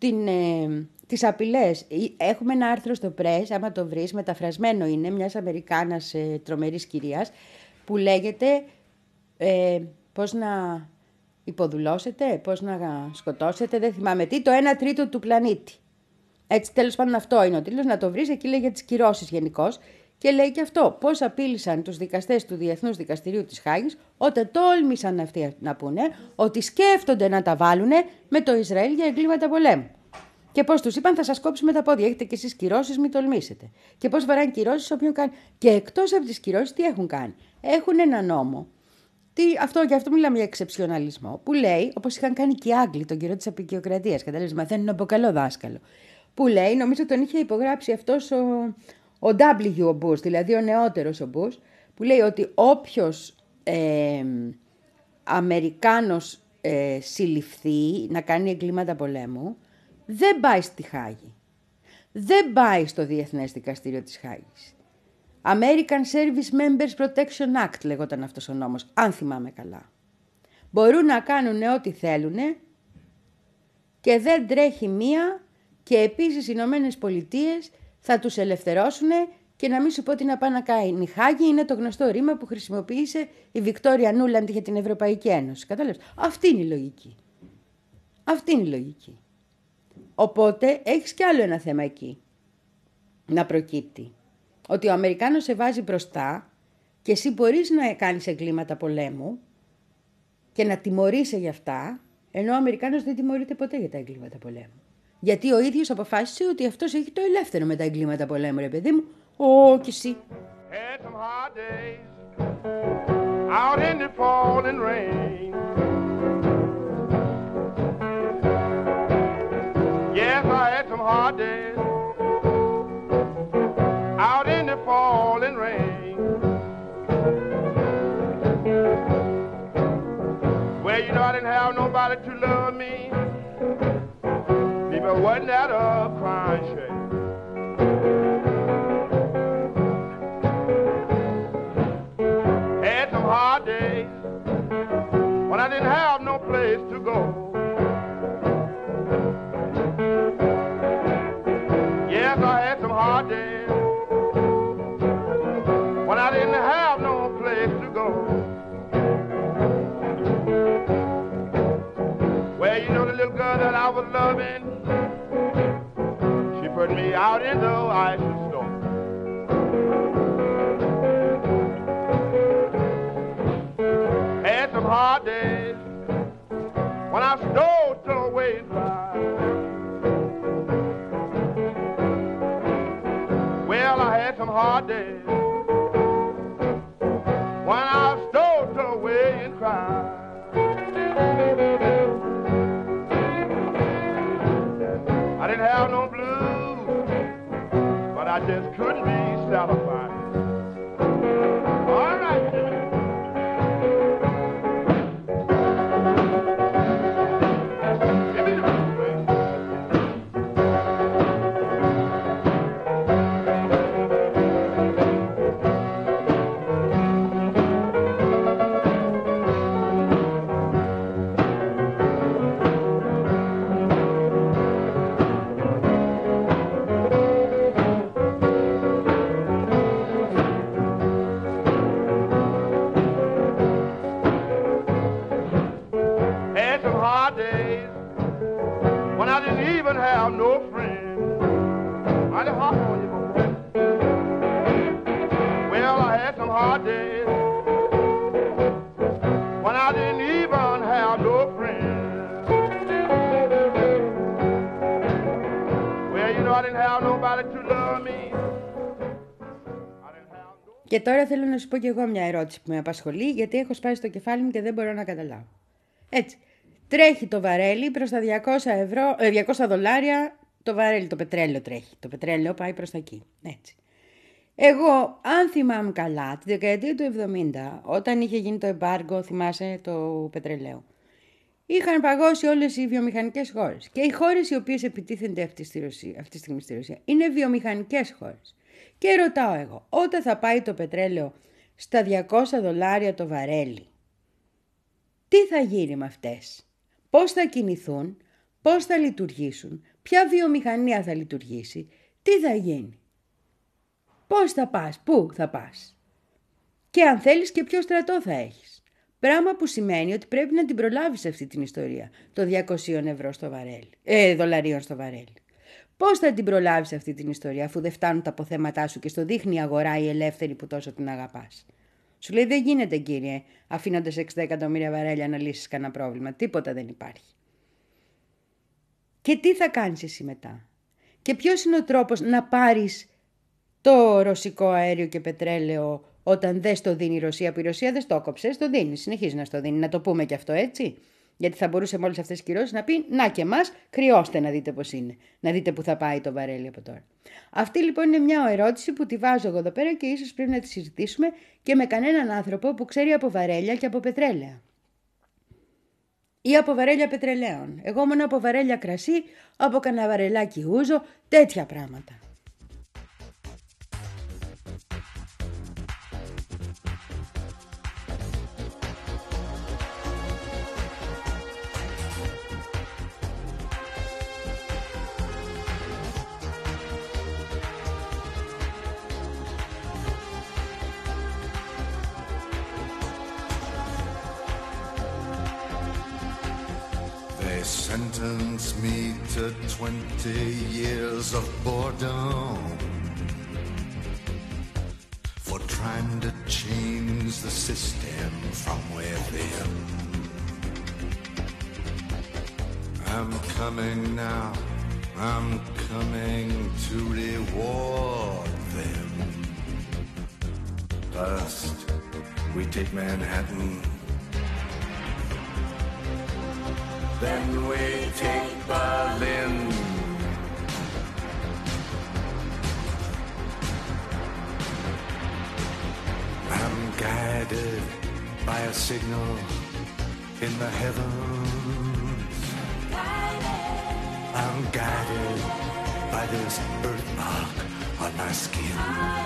την, ε, τις απειλές. Έχουμε ένα άρθρο στο Press, άμα το βρεις, μεταφρασμένο είναι, μιας Αμερικάνας ε, τρομερής κυρίας, που λέγεται ε, πώς να υποδουλώσετε, πώς να σκοτώσετε, δεν θυμάμαι τι, το ένα τρίτο του πλανήτη. Έτσι, τέλος πάντων, αυτό είναι ο τίτλος, να το βρεις, εκεί λέει για τις κυρώσεις γενικώς. Και λέει και αυτό, πώς απείλησαν τους δικαστές του Διεθνούς Δικαστηρίου της Χάγης, όταν τόλμησαν αυτοί να πούνε ότι σκέφτονται να τα βάλουν με το Ισραήλ για εγκλήματα πολέμου. Και πώς τους είπαν, θα σας κόψουμε τα πόδια, έχετε κι εσείς κυρώσεις, μην τολμήσετε. Και πώς βαράνε κυρώσεις, όποιον κάνει. Και εκτός από τις κυρώσεις, τι έχουν κάνει. Έχουν ένα νόμο. Τι, αυτό, γι' αυτό μιλάμε για εξεψιοναλισμό, που λέει, όπως είχαν κάνει και οι Άγγλοι τον καιρό της αποικιοκρατίας, καταλαβαίνεις, μαθαίνουν από καλό δάσκαλο. Που λέει, νομίζω τον είχε υπογράψει αυτός ο. Ο W. ο Bush, δηλαδή ο νεότερος ο Bush, που λέει ότι όποιος ε, Αμερικάνος ε, συλληφθεί να κάνει εγκλήματα πολέμου, δεν πάει στη Χάγη. Δεν πάει στο Διεθνές Δικαστήριο της Χάγης. American Service Members Protection Act λέγονταν αυτός ο νόμος, αν θυμάμαι καλά. Μπορούν να κάνουν ό,τι θέλουν και δεν τρέχει μία, και επίσης οι Ηνωμένες Πολιτείες θα τους ελευθερώσουν, και να μην σου πω τι να πάει να κάνει. Η Χάγη είναι το γνωστό ρήμα που χρησιμοποίησε η Βικτόρια Νούλαντ για την Ευρωπαϊκή Ένωση. Κατάλαβες. Αυτή είναι η λογική. Αυτή είναι η λογική. Οπότε έχεις κι άλλο ένα θέμα εκεί να προκύπτει. Ότι ο Αμερικάνος σε βάζει μπροστά και εσύ μπορείς να κάνεις εγκλήματα πολέμου και να τιμωρείσαι γι' αυτά, ενώ ο Αμερικάνος δεν τιμωρείται ποτέ για τα εγκλήματα πολέμου. Γιατί ο ίδιος αποφάσισε ότι αυτός έχει το ελεύθερο με τα εγκλήματα πολέμου, ρε παιδί μου. Ω, κι εσύ. Had some hard days out in the falling rain. Yes, I had some hard days out in the falling rain. Well, you know I didn't have nobody to love me. People wasn't at a crying shame. Had some hard days when I didn't have no place to go. Yes, I had some hard days when I didn't have no place to go. Well, you know the little girl that I was loving, she put me out in the icy snow. Had some hard days when I stole till away dry. Well, I had some hard days when I stole till away and cried. I didn't have no blues, but I just couldn't be satisfied. All right. Give me the blues, baby. When I didn't even have no friends. I didn't hop on you, boy. Well, I had some hard days when I didn't even have no friends. Well, you know I didn't have nobody to love me. Και τώρα θέλω να σου πω και εγώ μια ερώτηση που με απασχολεί, γιατί έχω σπάσει το κεφάλι μου και δεν μπορώ να καταλάβω. Έτσι. Τρέχει το βαρέλι προς τα διακόσια ευρώ, ε, διακόσια δολάρια το βαρέλι, το πετρέλαιο τρέχει. Το πετρέλαιο πάει προς τα εκεί. Έτσι. Εγώ, αν θυμάμαι καλά, τη δεκαετία του εβδομήντα, όταν είχε γίνει το εμπάργκο, θυμάσαι, το πετρελαίου, είχαν παγώσει όλες οι βιομηχανικές χώρες. Και οι χώρες οι οποίες επιτίθενται αυτή τη, Ρωσία, αυτή τη στιγμή στη Ρωσία είναι βιομηχανικές χώρες. Και ρωτάω εγώ, όταν θα πάει το πετρέλαιο στα διακόσια δολάρια το βαρέλι, τι θα γίνει με αυτές? Πώς θα κινηθούν, πώς θα λειτουργήσουν, ποια βιομηχανία θα λειτουργήσει, τι θα γίνει, πώς θα πας, πού θα πας και αν θέλεις και ποιο στρατό θα έχεις. Πράγμα που σημαίνει ότι πρέπει να την προλάβεις αυτή την ιστορία, το διακόσια ευρώ στο βαρέλι, ε, δολαρίων στο βαρέλι. Πώς θα την προλάβεις αυτή την ιστορία αφού δεν φτάνουν τα αποθέματά σου και στο δείχνει η αγορά η ελεύθερη που τόσο την αγαπάς. Σου λέει δεν γίνεται κύριε, αφήνοντας εξήντα εκατομμύρια βαρέλια να λύσεις κανένα πρόβλημα, τίποτα δεν υπάρχει. Και τι θα κάνεις εσύ μετά. Και ποιος είναι ο τρόπος να πάρεις το ρωσικό αέριο και πετρέλαιο όταν δεν στο δίνει η Ρωσία, που η Ρωσία δεν στο κόψε, στο δίνει, συνεχίζει να στο δίνει, να το πούμε και αυτό έτσι. Γιατί θα μπορούσε με όλες αυτές τις κυρώσεις να πει να και εμάς κρυώστε να δείτε πώς είναι, να δείτε που θα πάει το βαρέλι από τώρα. Αυτή λοιπόν είναι μια ερώτηση που τη βάζω εγώ εδώ πέρα και ίσως πρέπει να τη συζητήσουμε και με κανέναν άνθρωπο που ξέρει από βαρέλια και από πετρέλαια. Ή από βαρέλια πετρελαίων. Εγώ μόνο από βαρέλια κρασί, από κανένα βαρελάκι ούζο, τέτοια πράγματα. Sentence me to twenty years of boredom for trying to change the system from within. I'm coming now, I'm coming to reward them. First, we take Manhattan. Then we take Berlin. I'm guided by a signal in the heavens. I'm guided by this birthmark on my skin.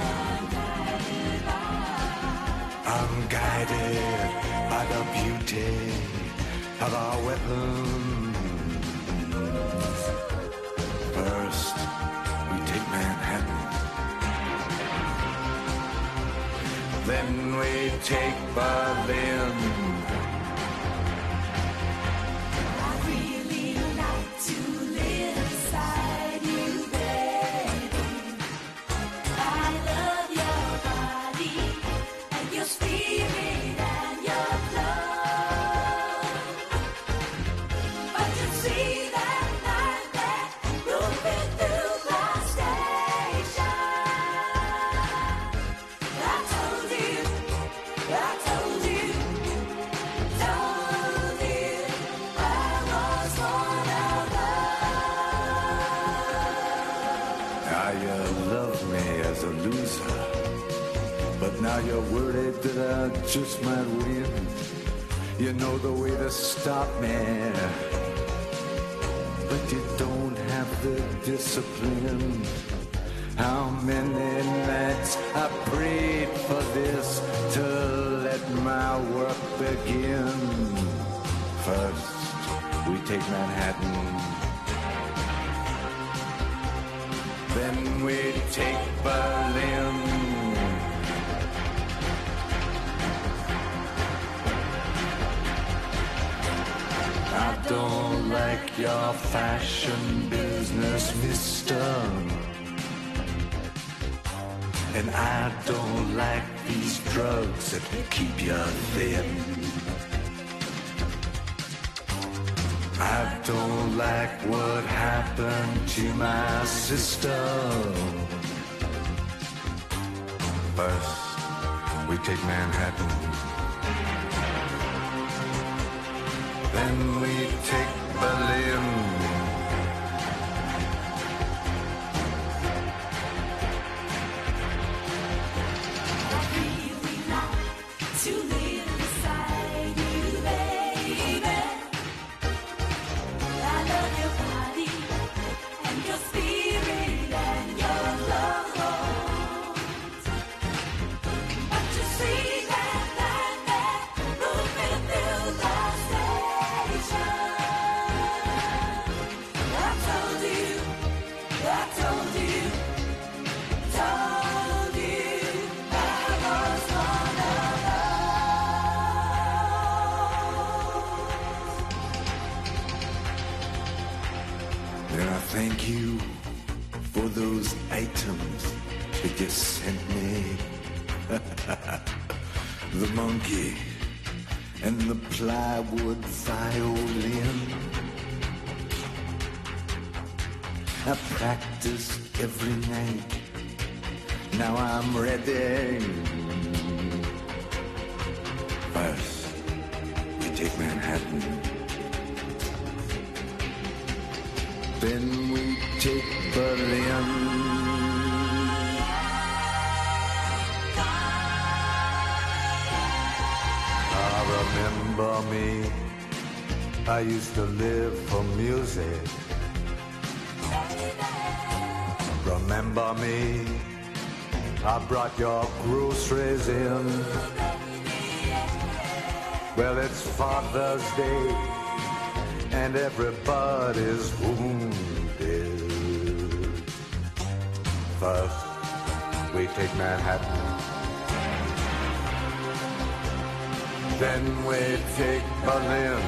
I'm guided by the beauty of our weapons. First, we take Manhattan. Then we take Berlin. I really like to live inside you, baby. I love your body and your spirit and your blood. Now you're worried that I just might win. You know the way to stop me, but you don't have the discipline. How many nights I prayed for this to let my work begin. First, we take Manhattan. Then we take Berlin. I don't like your fashion business, mister. And I don't like these drugs that keep you thin. I don't like what happened to my sister. First, we take Manhattan. Then we take Berlin. I really like to live inside you, baby. I love your body and your spirit and your love. But you see that, that, that moving through the station. And I thank you for those items that you sent me. The monkey and the plywood violin. I practice every night. Now I'm ready. First, we take Manhattan. Then we take Berlin. Ah, remember me. I used to live for music. Remember me. I brought your groceries in. Well, it's Father's Day, and everybody's wounded. First, we take Manhattan. Then we take Berlin.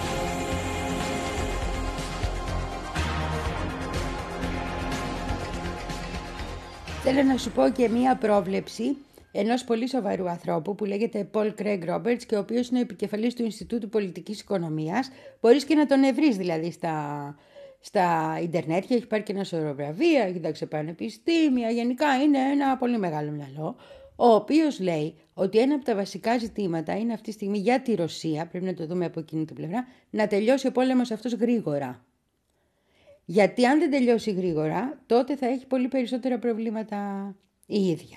Θέλω να σου πω και μία πρόβλεψη ενός πολύ σοβαρού ανθρώπου που λέγεται Paul Craig Roberts και ο οποίος είναι επικεφαλής του Ινστιτούτου Πολιτικής Οικονομίας. Μπορείς και να τον ευρείς δηλαδή στα, στα ίντερνετ και έχει πάρει και ένα σωρό βραβεία, έχει δάξει πανεπιστήμια, γενικά είναι ένα πολύ μεγάλο μυαλό, ο οποίος λέει ότι ένα από τα βασικά ζητήματα είναι αυτή τη στιγμή για τη Ρωσία, πρέπει να το δούμε από εκείνη την πλευρά, να τελειώσει ο πόλεμος αυτός γρήγορα. Γιατί αν δεν τελειώσει γρήγορα, τότε θα έχει πολύ περισσότερα προβλήματα η ίδια.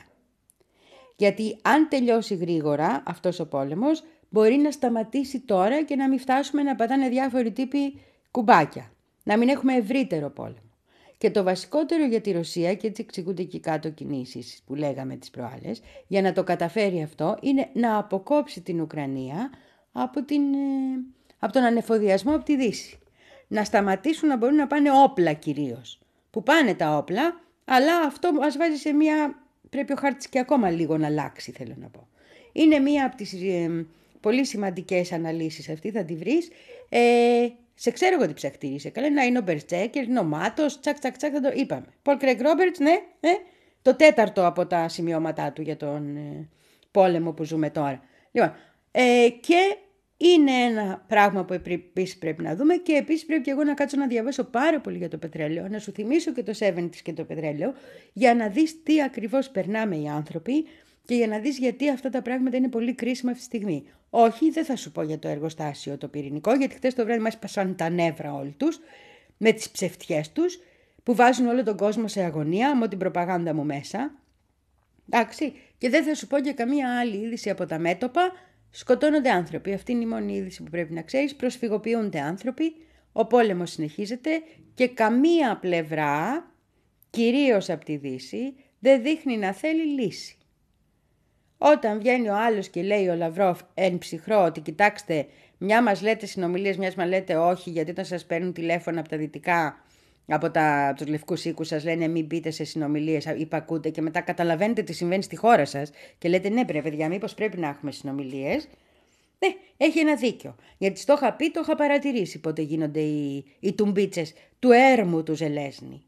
Γιατί αν τελειώσει γρήγορα αυτός ο πόλεμος, μπορεί να σταματήσει τώρα και να μην φτάσουμε να πατάνε διάφοροι τύποι κουμπάκια. Να μην έχουμε ευρύτερο πόλεμο. Και το βασικότερο για τη Ρωσία, και έτσι εξηγούνται εκεί κάτω κινήσεις που λέγαμε τις προάλλες, για να το καταφέρει αυτό, είναι να αποκόψει την Ουκρανία από, την, από τον ανεφοδιασμό από τη Δύση. Να σταματήσουν να μπορούν να πάνε όπλα κυρίως. Που πάνε τα όπλα, αλλά αυτό μας βάζει σε μια... Πρέπει ο χάρτης και ακόμα λίγο να αλλάξει, θέλω να πω. Είναι μία από τις ε, πολύ σημαντικές αναλύσεις αυτή, θα τη βρεις. Ε, σε ξέρω εγώ τι ψαχτήρι είσαι. Καλά, να είναι ο Μπερτσέκερ, είναι ο Μάτος, τσακ τσακ τσακ, θα το είπαμε. Πολ Κρέγκ Ρόμπερτς, ναι, ε, το τέταρτο από τα σημειώματά του για τον ε, πόλεμο που ζούμε τώρα. Λοιπόν, ε, και είναι ένα πράγμα που επίσης πρέπει να δούμε και επίσης πρέπει και εγώ να κάτσω να διαβάσω πάρα πολύ για το πετρέλαιο, να σου θυμίσω και το εβδομήντα και το πετρέλαιο, για να δεις τι ακριβώς περνάμε οι άνθρωποι και για να δεις γιατί αυτά τα πράγματα είναι πολύ κρίσιμα αυτή τη στιγμή. Όχι, δεν θα σου πω για το εργοστάσιο το πυρηνικό, γιατί χτες το βράδυ μας πασάνε τα νεύρα όλοι τους, με τις ψευτιές τους, που βάζουν όλο τον κόσμο σε αγωνία, με την προπαγάνδα μου μέσα. Εντάξει, και δεν θα σου πω για καμία άλλη είδηση από τα μέτωπα. Σκοτώνονται άνθρωποι. Αυτή είναι η μόνη είδηση που πρέπει να ξέρεις. Προσφυγοποιούνται άνθρωποι. Ο πόλεμος συνεχίζεται και καμία πλευρά, κυρίως από τη Δύση, δεν δείχνει να θέλει λύση. Όταν βγαίνει ο άλλος και λέει ο Λαυρόφ εν ψυχρό ότι κοιτάξτε, μια μας λέτε συνομιλίες, μιας μας λέτε όχι, γιατί όταν σας παίρνουν τηλέφωνα από τα δυτικά, από, τα, από τους λευκούς οίκους σας λένε μην μπείτε σε συνομιλίες, υπακούτε και μετά καταλαβαίνετε τι συμβαίνει στη χώρα σας και λέτε ναι πρέπει παιδιά μήπως πρέπει να έχουμε συνομιλίες. Ναι, έχει ένα δίκιο. Γιατί στο είχα πει, το είχα παρατηρήσει πότε γίνονται οι, οι τουμπίτσες του έρμου του Ζελέσνη.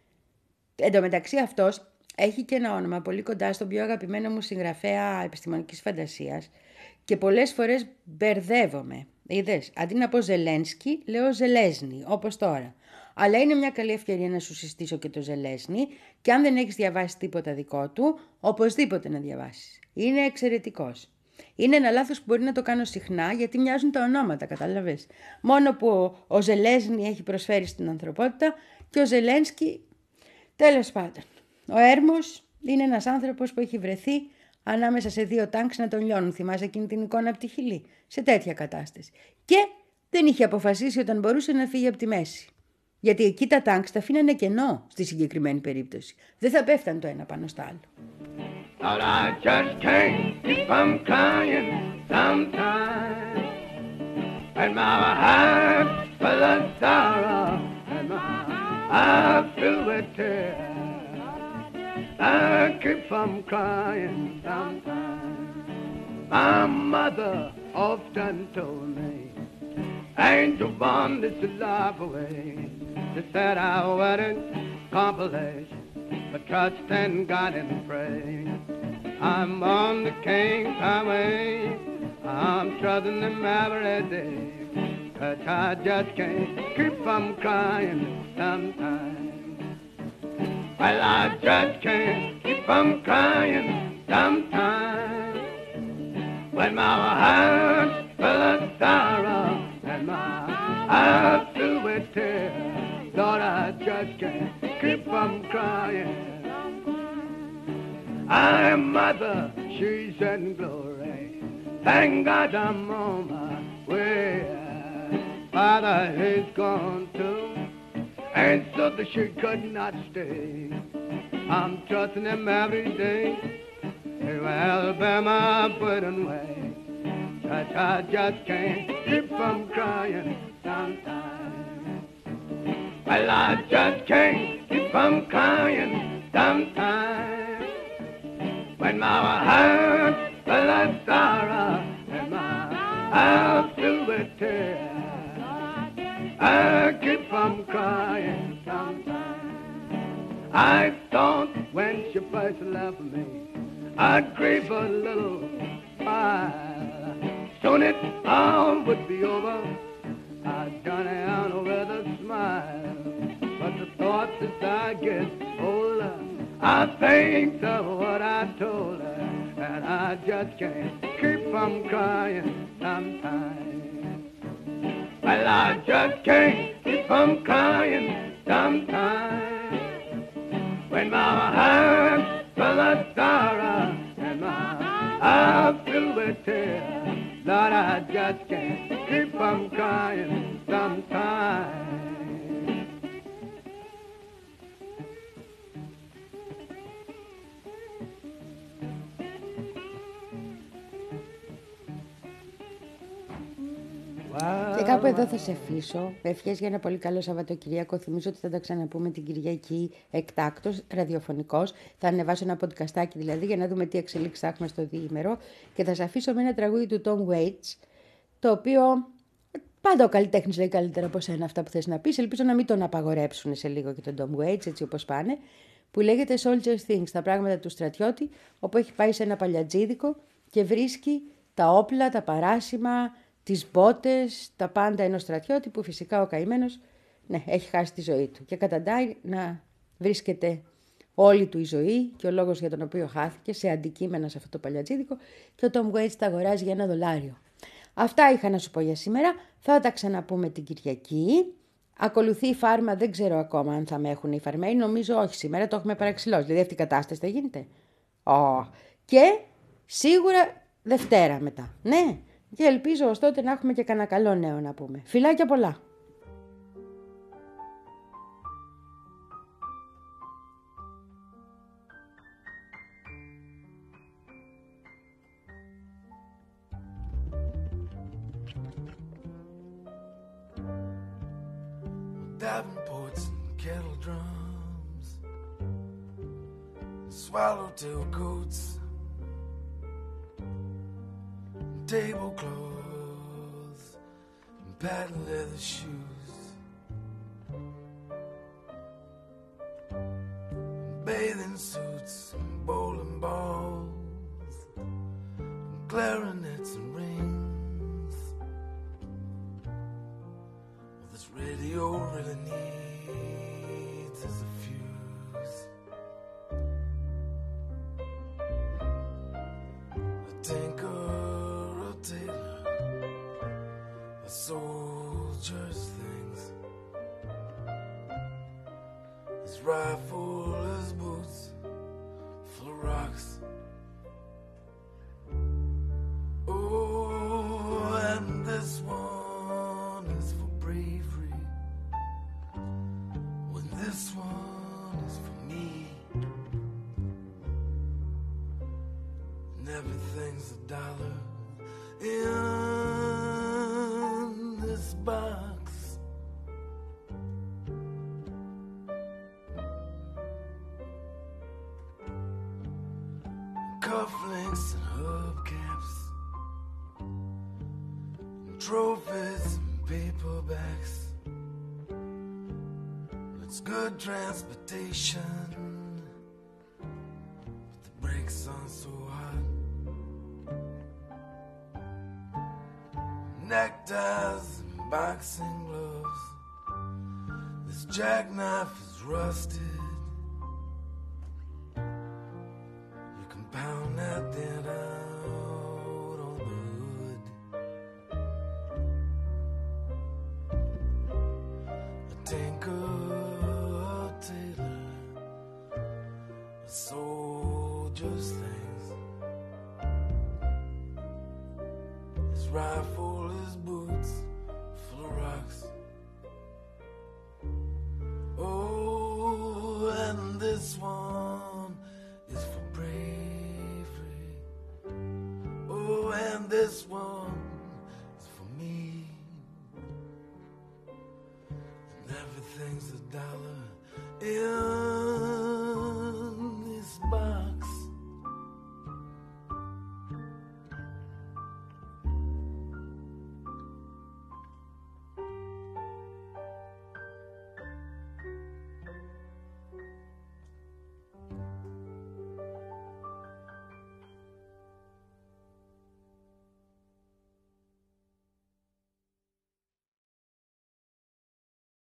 Εν τω μεταξύ αυτός έχει και ένα όνομα πολύ κοντά στον πιο αγαπημένο μου συγγραφέα επιστημονικής φαντασίας και πολλές φορές μπερδεύομαι. Είδες, αντί να πω Ζελένσκι, λέω Ζελέσνη, όπως τώρα. Αλλά είναι μια καλή ευκαιρία να σου συστήσω και το Ζελέσνη και αν δεν έχεις διαβάσει τίποτα δικό του, οπωσδήποτε να διαβάσεις. Είναι εξαιρετικός. Είναι ένα λάθος που μπορεί να το κάνω συχνά γιατί μοιάζουν τα ονόματα, κατάλαβες. Μόνο που ο Ζελέσνη έχει προσφέρει στην ανθρωπότητα και ο Ζελένσκι, τέλος πάντων. Ο Έρμος είναι ένας άνθρωπος που έχει βρεθεί ανάμεσα σε δύο τάγκς να τον λιώνουν. Θυμάσαι εκείνη την εικόνα από τη Χιλή, σε τέτοια κατάσταση. Και δεν είχε αποφασίσει όταν μπορούσε να φύγει από τη μέση. Γιατί εκεί τα τάγκς τα αφήνανε κενό στη συγκεκριμένη περίπτωση. Δεν θα πέφταν το ένα πάνω στο άλλο. But I just can't keep from crying sometimes. And my heart full of sorrow, and my heart filled with tears. I keep from crying sometimes. My mother often told me, Angel wanted to laugh away. They said I wouldn't accomplish, but trust in God and pray. I'm on the King's highway. I'm trusting Him every day. 'Cause I just can't keep from crying sometimes. Well, I just can't keep from crying sometimes. When my heart's full of sorrow and my eyes filled with tears, Lord, I just can't keep from crying. I'm mother, she's in glory. Thank God I'm on my way. Father, he's gone too, and so that she could not stay. I'm trusting Him every day. He will bear my burden way. 'Cause I just can't keep from crying sometimes. Well, I just can't keep from crying sometimes. When my heart's full of sorrow and my eyes filled with tears, I keep from crying sometimes. I thought when she first left me, I'd grieve a little while. Soon it all would be over. I'd done out with a smile. But the thought as I get older, I think of what I told her, and I just can't keep from crying sometimes. Well, I just can't keep from crying sometimes. When my heart's full of sorrow and my eyes filled with tears, Lord, I just can't keep from crying sometimes. Και κάπου εδώ θα σε αφήσω. Ευχές για ένα πολύ καλό Σαββατοκυριακό. Θυμίζω ότι θα τα ξαναπούμε την Κυριακή εκτάκτος, ραδιοφωνικός. Θα ανεβάσω ένα podcastάκι δηλαδή για να δούμε τι εξελίξεις θα έχουμε στο διήμερο. Και θα σε αφήσω με ένα τραγούδι του Tom Waits, το οποίο πάντα ο καλλιτέχνης λέει καλύτερα από σένα αυτά που θες να πεις. Ελπίζω να μην τον απαγορέψουν σε λίγο και τον Tom Waits, έτσι όπως πάνε. Που λέγεται Soldier Things, τα πράγματα του στρατιώτη, όπου έχει πάει σε ένα παλιατζίδικο και βρίσκει τα όπλα, τα παράσημα, τις μπότες, τα πάντα ενός στρατιώτη που φυσικά ο καημένος ναι, έχει χάσει τη ζωή του και καταντάει να βρίσκεται όλη του η ζωή και ο λόγος για τον οποίο χάθηκε σε αντικείμενα σε αυτό το παλιατζίδικο και ο Tom Waits τα αγοράζει για ένα δολάριο. Αυτά είχα να σου πω για σήμερα, θα τα ξαναπούμε την Κυριακή. Ακολουθεί η φάρμα, δεν ξέρω ακόμα αν θα με έχουν οι φαρμαίοι, νομίζω όχι σήμερα, το έχουμε παραξηλώσει, δηλαδή αυτή η κατάσταση θα γίνεται. Oh. Και σίγουρα Δευτέρα μετά, ναι. Και ελπίζω ως τότε να έχουμε και κανένα καλό νέο να πούμε. Φιλάκια πολλά! Davenports and kettle drums, swallowtail coats, tablecloths, and patent leather shoes, bathing suits and bowling balls, and clarinets and rings. All this radio really needs is a fuse. A tinker, a tailor, a soldier's things. His rifle, his boots, full of rocks. Oh, and this one is for bravery. When this one is for me. And everything's a dollar in this box. Cufflinks and hubcaps, and trophies and paper. paperbacks. It's good transportation, but the brakes aren't so hot. Neckties and boxing gloves. This jackknife is rusted. You can pound that dent out on the hood. A tinker, a tailor, a soldier's things. His rifle, his boots, full of rocks. Oh, and this one is for bravery. Oh, and this one is for me. And everything's a dollar in